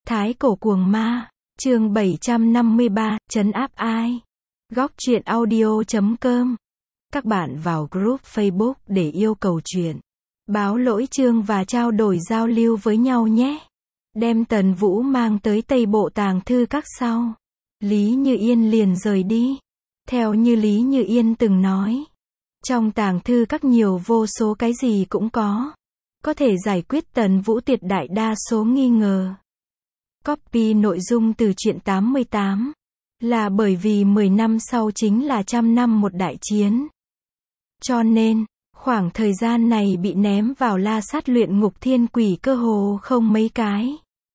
Thái cổ cuồng ma, chương 753, trấn áp ai? Góc truyện audio.com. Các bạn vào group Facebook để yêu cầu chuyện, báo lỗi chương và trao đổi giao lưu với nhau nhé. Đem Tần Vũ mang tới Tây Bộ Tàng Thư Các sau, Lý Như Yên liền rời đi. Theo như Lý Như Yên từng nói, trong Tàng Thư Các nhiều vô số cái gì cũng có thể giải quyết Tần Vũ tuyệt đại đa số nghi ngờ. Copy nội dung từ truyện 88, là bởi vì 10 năm sau chính là 100 năm một đại chiến. Cho nên, khoảng thời gian này bị ném vào la sát luyện ngục thiên quỷ cơ hồ không mấy cái.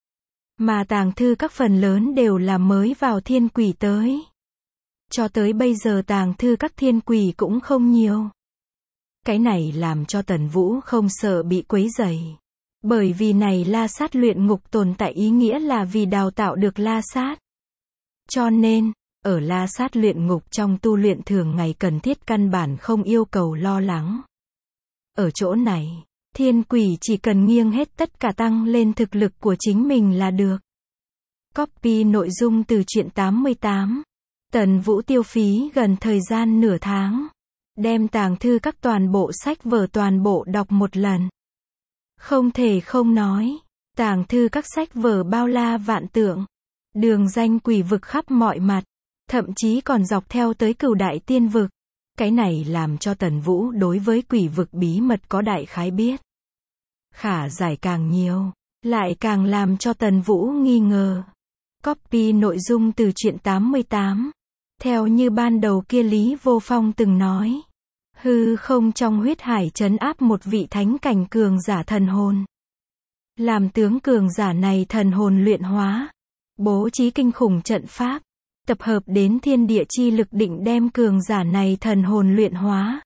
Mà Tàng Thư Các phần lớn đều là mới vào thiên quỷ tới. Cho tới bây giờ Tàng Thư Các thiên quỷ cũng không nhiều. Cái này làm cho Tần Vũ không sợ bị quấy rầy. Bởi vì này la sát luyện ngục tồn tại ý nghĩa là vì đào tạo được la sát. Cho nên, ở la sát luyện ngục trong tu luyện thường ngày cần thiết căn bản không yêu cầu lo lắng. Ở chỗ này, thiên quỷ chỉ cần nghiêng hết tất cả tăng lên thực lực của chính mình là được. Copy nội dung từ truyện 88. Tần Vũ tiêu phí gần thời gian nửa tháng, đem Tàng Thư Các toàn bộ sách vở toàn bộ đọc một lần. Không thể không nói, Tàng Thư Các sách vở bao la vạn tượng, đường danh quỷ vực khắp mọi mặt, thậm chí còn dọc theo tới Cửu Đại Tiên Vực. Cái này làm cho Tần Vũ đối với quỷ vực bí mật có đại khái biết. Khả giải càng nhiều, lại càng làm cho Tần Vũ nghi ngờ. Copy nội dung từ truyện 88. Theo như ban đầu kia Lý Vô Phong từng nói, hư không trong huyết hải trấn áp một vị thánh cảnh cường giả thần hồn. Làm tướng cường giả này thần hồn luyện hóa, bố trí kinh khủng trận pháp, tập hợp đến thiên địa chi lực định đem cường giả này thần hồn luyện hóa.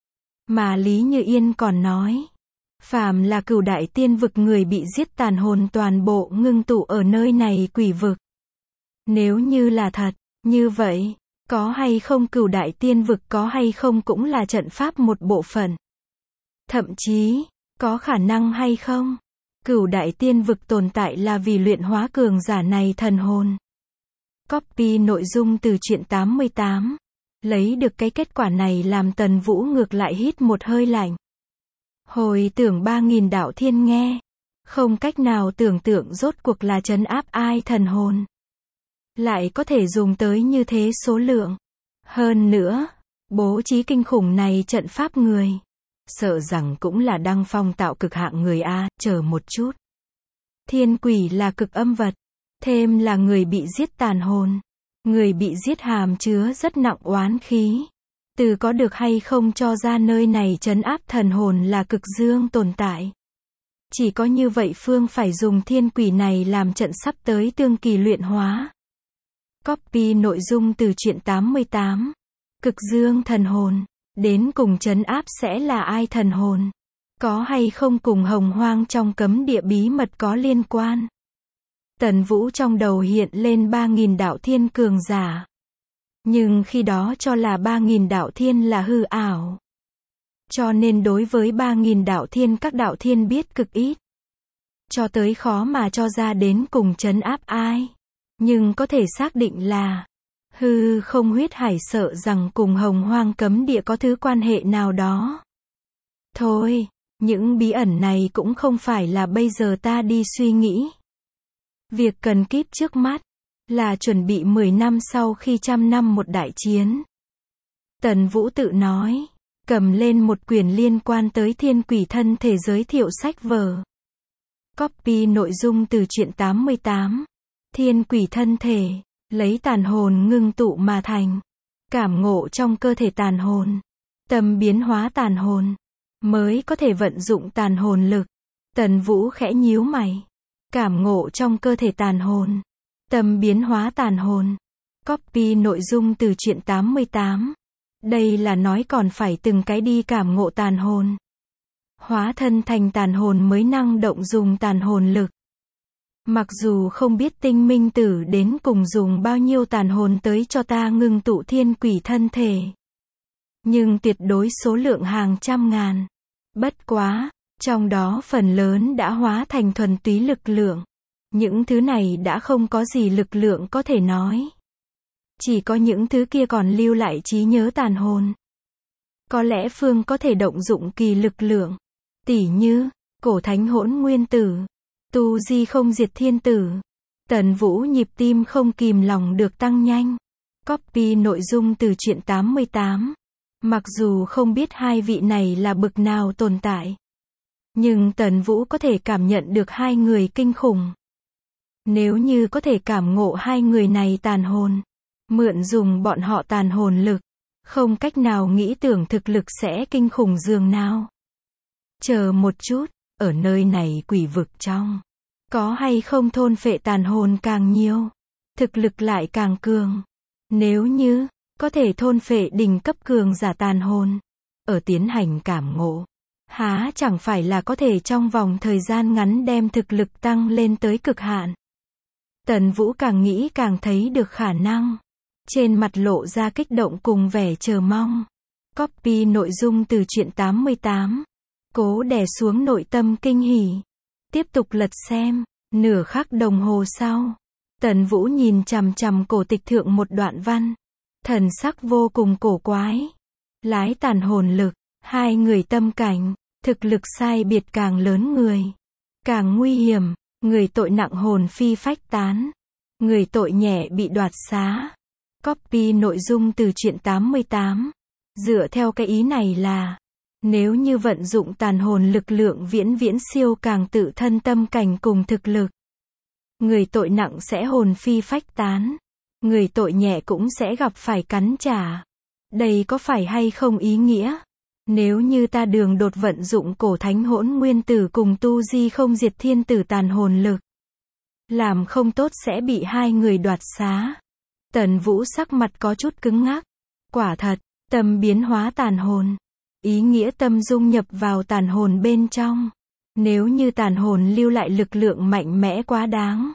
Mà Lý Như Yên còn nói, phàm là Cửu Đại Tiên Vực người bị giết tàn hồn toàn bộ ngưng tụ ở nơi này quỷ vực. Nếu như là thật, như vậy, có hay không Cửu Đại Tiên Vực có hay không cũng là trận pháp một bộ phận. Thậm chí, có khả năng hay không, Cửu Đại Tiên Vực tồn tại là vì luyện hóa cường giả này thần hồn. Copy nội dung từ truyện 88. Lấy được cái kết quả này làm Tần Vũ ngược lại hít một hơi lạnh. Hồi tưởng 3000 đạo thiên nghe, không cách nào tưởng tượng rốt cuộc là trấn áp ai thần hồn. Lại có thể dùng tới như thế số lượng. Hơn nữa, bố trí kinh khủng này trận pháp người, sợ rằng cũng là đăng phong tạo cực hạng người a, chờ một chút. Thiên quỷ là cực âm vật, thêm là người bị giết tàn hồn. Người bị giết hàm chứa rất nặng oán khí. Từ có được hay không cho ra nơi này trấn áp thần hồn là cực dương tồn tại. Chỉ có như vậy phương phải dùng thiên quỷ này làm trận sắp tới tương kỳ luyện hóa. Copy nội dung từ truyện 88. Cực dương thần hồn, đến cùng trấn áp sẽ là ai thần hồn? Có hay không cùng hồng hoang trong cấm địa bí mật có liên quan? Tần Vũ trong đầu hiện lên 3000 đạo thiên cường giả. Nhưng khi đó cho là 3000 đạo thiên là hư ảo. Cho nên đối với 3000 đạo thiên các đạo thiên biết cực ít. Cho tới khó mà cho ra đến cùng trấn áp ai. Nhưng có thể xác định là hư không huyết hải sợ rằng cùng hồng hoang cấm địa có thứ quan hệ nào đó. Thôi, những bí ẩn này cũng không phải là bây giờ ta đi suy nghĩ. Việc cần kíp trước mắt là chuẩn bị 10 năm sau khi 100 năm một đại chiến. Tần Vũ tự nói, cầm lên một quyển liên quan tới thiên quỷ thân thể giới thiệu sách vở. Copy nội dung từ truyện 88. Thiên quỷ thân thể, lấy tàn hồn ngưng tụ mà thành. Cảm ngộ trong cơ thể tàn hồn. Tâm biến hóa tàn hồn, mới có thể vận dụng tàn hồn lực. Tần Vũ khẽ nhíu mày. Cảm ngộ trong cơ thể tàn hồn. Tâm biến hóa tàn hồn. Copy nội dung từ truyện 88. Đây là nói còn phải từng cái đi cảm ngộ tàn hồn. Hóa thân thành tàn hồn mới năng động dùng tàn hồn lực. Mặc dù không biết Tinh Minh Tử đến cùng dùng bao nhiêu tàn hồn tới cho ta ngưng tụ thiên quỷ thân thể. Nhưng tuyệt đối số lượng hàng trăm ngàn. Bất quá, trong đó phần lớn đã hóa thành thuần túy lực lượng. Những thứ này đã không có gì lực lượng có thể nói. Chỉ có những thứ kia còn lưu lại trí nhớ tàn hồn. Có lẽ Phương có thể động dụng kỳ lực lượng. Tỉ như, cổ thánh hỗn nguyên tử, tu di không diệt thiên tử. Tần Vũ nhịp tim không kìm lòng được tăng nhanh. Copy nội dung từ truyện 88. Mặc dù không biết hai vị này là bực nào tồn tại, nhưng Tần Vũ có thể cảm nhận được hai người kinh khủng. Nếu như có thể cảm ngộ hai người này tàn hồn, mượn dùng bọn họ tàn hồn lực, không cách nào nghĩ tưởng thực lực sẽ kinh khủng dường nào. Chờ một chút, ở nơi này quỷ vực trong, có hay không thôn phệ tàn hồn càng nhiều, thực lực lại càng cường. Nếu như có thể thôn phệ đỉnh cấp cường giả tàn hồn, ở tiến hành cảm ngộ, há chẳng phải là có thể trong vòng thời gian ngắn đem thực lực tăng lên tới cực hạn. Tần Vũ càng nghĩ càng thấy được khả năng. Trên mặt lộ ra kích động cùng vẻ chờ mong. Copy nội dung từ truyện 88. Cố đè xuống nội tâm kinh hỉ. Tiếp tục lật xem. Nửa khắc đồng hồ sau, Tần Vũ nhìn chằm chằm cổ tịch thượng một đoạn văn. Thần sắc vô cùng cổ quái. Lái tàn hồn lực, hai người tâm cảnh, thực lực sai biệt càng lớn người, càng nguy hiểm. Người tội nặng hồn phi phách tán, người tội nhẹ bị đoạt xá. Copy nội dung từ truyện 88. Dựa theo cái ý này là, nếu như vận dụng tàn hồn lực lượng viễn viễn siêu càng tự thân tâm cảnh cùng thực lực, người tội nặng sẽ hồn phi phách tán, người tội nhẹ cũng sẽ gặp phải cắn trả. Đây có phải hay không ý nghĩa? Nếu như ta đường đột vận dụng cổ thánh hỗn nguyên tử cùng tu di không diệt thiên tử tàn hồn lực, làm không tốt sẽ bị hai người đoạt xá. Tần Vũ sắc mặt có chút cứng ngắc. Quả thật, tâm biến hóa tàn hồn. Ý nghĩa tâm dung nhập vào tàn hồn bên trong. Nếu như tàn hồn lưu lại lực lượng mạnh mẽ quá đáng,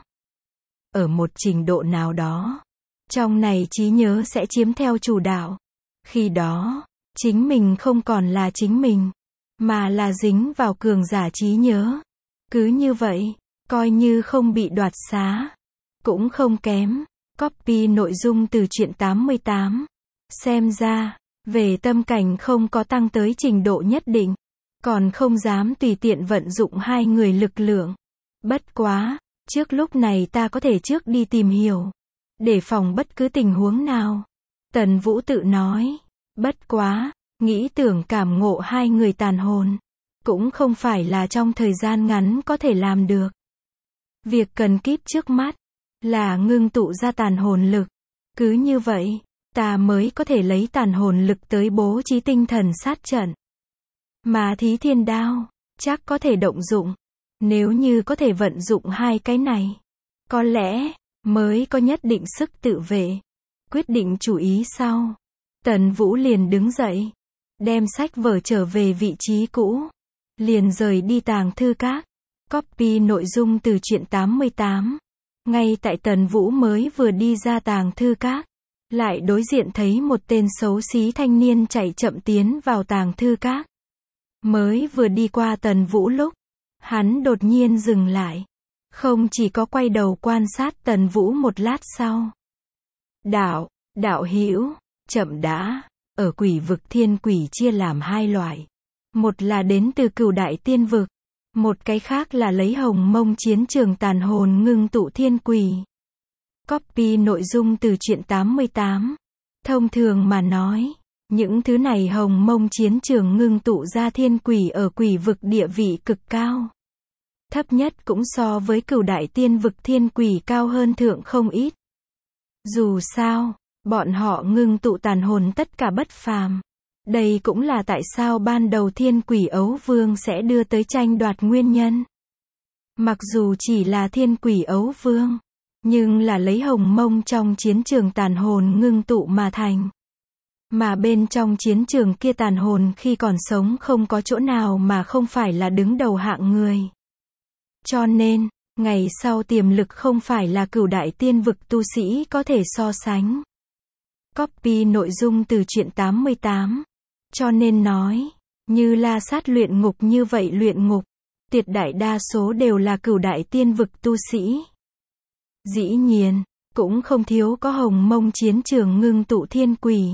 ở một trình độ nào đó, trong này trí nhớ sẽ chiếm theo chủ đạo. Khi đó, chính mình không còn là chính mình, mà là dính vào cường giả trí nhớ. Cứ như vậy, coi như không bị đoạt xá, cũng không kém. Copy nội dung từ truyện 88. Xem ra, về tâm cảnh không có tăng tới trình độ nhất định, còn không dám tùy tiện vận dụng hai người lực lượng. Bất quá, trước lúc này ta có thể trước đi tìm hiểu, để phòng bất cứ tình huống nào. Tần Vũ tự nói. Bất quá, nghĩ tưởng cảm ngộ hai người tàn hồn, cũng không phải là trong thời gian ngắn có thể làm được. Việc cần kíp trước mắt, là ngưng tụ ra tàn hồn lực. Cứ như vậy, ta mới có thể lấy tàn hồn lực tới bố trí tinh thần sát trận. Mà Thí Thiên Đao, chắc có thể động dụng. Nếu như có thể vận dụng hai cái này, có lẽ, mới có nhất định sức tự vệ. Quyết định chủ ý sau, Tần Vũ liền đứng dậy, đem sách vở trở về vị trí cũ, liền rời đi tàng thư các. Copy nội dung từ truyện 88. Ngay tại Tần Vũ mới vừa đi ra tàng thư các, lại đối diện thấy một tên xấu xí thanh niên chạy chậm tiến vào tàng thư các. Mới vừa đi qua Tần Vũ lúc, hắn đột nhiên dừng lại, không chỉ có quay đầu quan sát Tần Vũ một lát sau. Đạo hữu, chậm đã. Ở quỷ vực thiên quỷ chia làm hai loại. Một là đến từ Cửu Đại Tiên Vực, một cái khác là lấy Hồng Mông chiến trường tàn hồn ngưng tụ thiên quỷ. Copy nội dung từ truyện 88. Thông thường mà nói, những thứ này Hồng Mông chiến trường ngưng tụ ra thiên quỷ ở quỷ vực địa vị cực cao. Thấp nhất cũng so với Cửu Đại Tiên Vực thiên quỷ cao hơn thượng không ít. Dù sao, bọn họ ngưng tụ tàn hồn tất cả bất phàm. Đây cũng là tại sao ban đầu thiên quỷ ấu vương sẽ đưa tới tranh đoạt nguyên nhân. Mặc dù chỉ là thiên quỷ ấu vương, nhưng là lấy Hồng Mông trong chiến trường tàn hồn ngưng tụ mà thành. Mà bên trong chiến trường kia tàn hồn khi còn sống không có chỗ nào mà không phải là đứng đầu hạng người. Cho nên, ngày sau tiềm lực không phải là Cửu Đại Tiên Vực tu sĩ có thể so sánh. Copy nội dung từ truyện 88. Cho nên nói, như La Sát luyện ngục như vậy luyện ngục, tuyệt đại đa số đều là cửu đại tiên vực tu sĩ. Dĩ nhiên, cũng không thiếu có hồng mông chiến trường ngưng tụ thiên quỷ.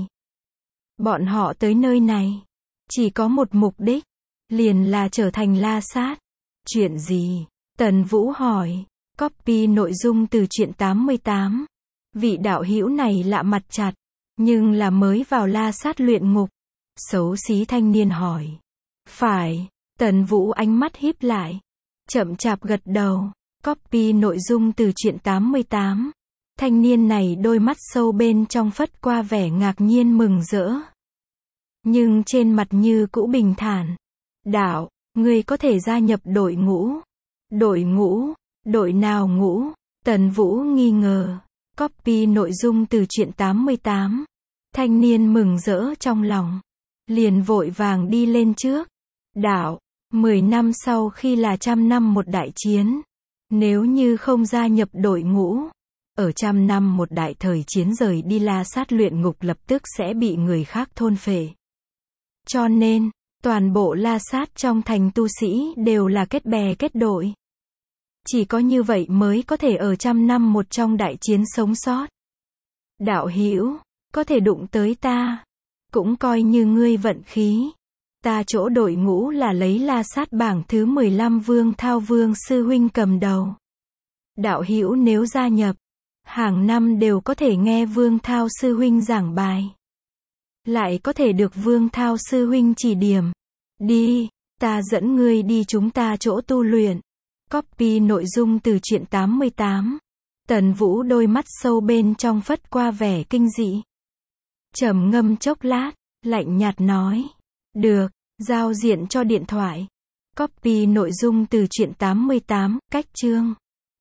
Bọn họ tới nơi này, chỉ có một mục đích, liền là trở thành la sát. Chuyện gì? Tần Vũ hỏi. Copy nội dung từ truyện 88. Vị đạo hữu này lạ mặt chặt, nhưng là mới vào la sát luyện ngục. Xấu xí thanh niên hỏi. Phải. Tần Vũ ánh mắt híp lại, chậm chạp gật đầu. Copy nội dung từ truyện 88. Thanh niên này đôi mắt sâu bên trong phất qua vẻ ngạc nhiên mừng rỡ, nhưng trên mặt như cũ bình thản. Đạo, ngươi có thể gia nhập đội ngũ. Đội ngũ? Đội nào ngũ? Tần Vũ nghi ngờ. Copy nội dung từ truyện 88. Thanh niên mừng rỡ trong lòng, liền vội vàng đi lên trước. Đạo, 10 năm sau khi là 100 năm một đại chiến, nếu như không gia nhập đội ngũ, ở 100 năm một đại thời chiến rời đi la sát luyện ngục lập tức sẽ bị người khác thôn phệ. Cho nên, toàn bộ la sát trong thành tu sĩ đều là kết bè kết đội. Chỉ có như vậy mới có thể ở 100 năm một trong đại chiến sống sót. Đạo hữu, có thể đụng tới ta, cũng coi như ngươi vận khí. Ta chỗ đội ngũ là lấy la sát bảng thứ 15 Vương Thao Vương sư huynh cầm đầu. Đạo hữu nếu gia nhập, hàng năm đều có thể nghe Vương Thao sư huynh giảng bài, lại có thể được Vương Thao sư huynh chỉ điểm. Đi, ta dẫn ngươi đi chúng ta chỗ tu luyện. Copy nội dung từ truyện 88. Tần Vũ đôi mắt sâu bên trong phất qua vẻ kinh dị, trầm ngâm chốc lát, lạnh nhạt nói. Được, giao diện cho điện thoại. Copy nội dung từ truyện 88, cách chương.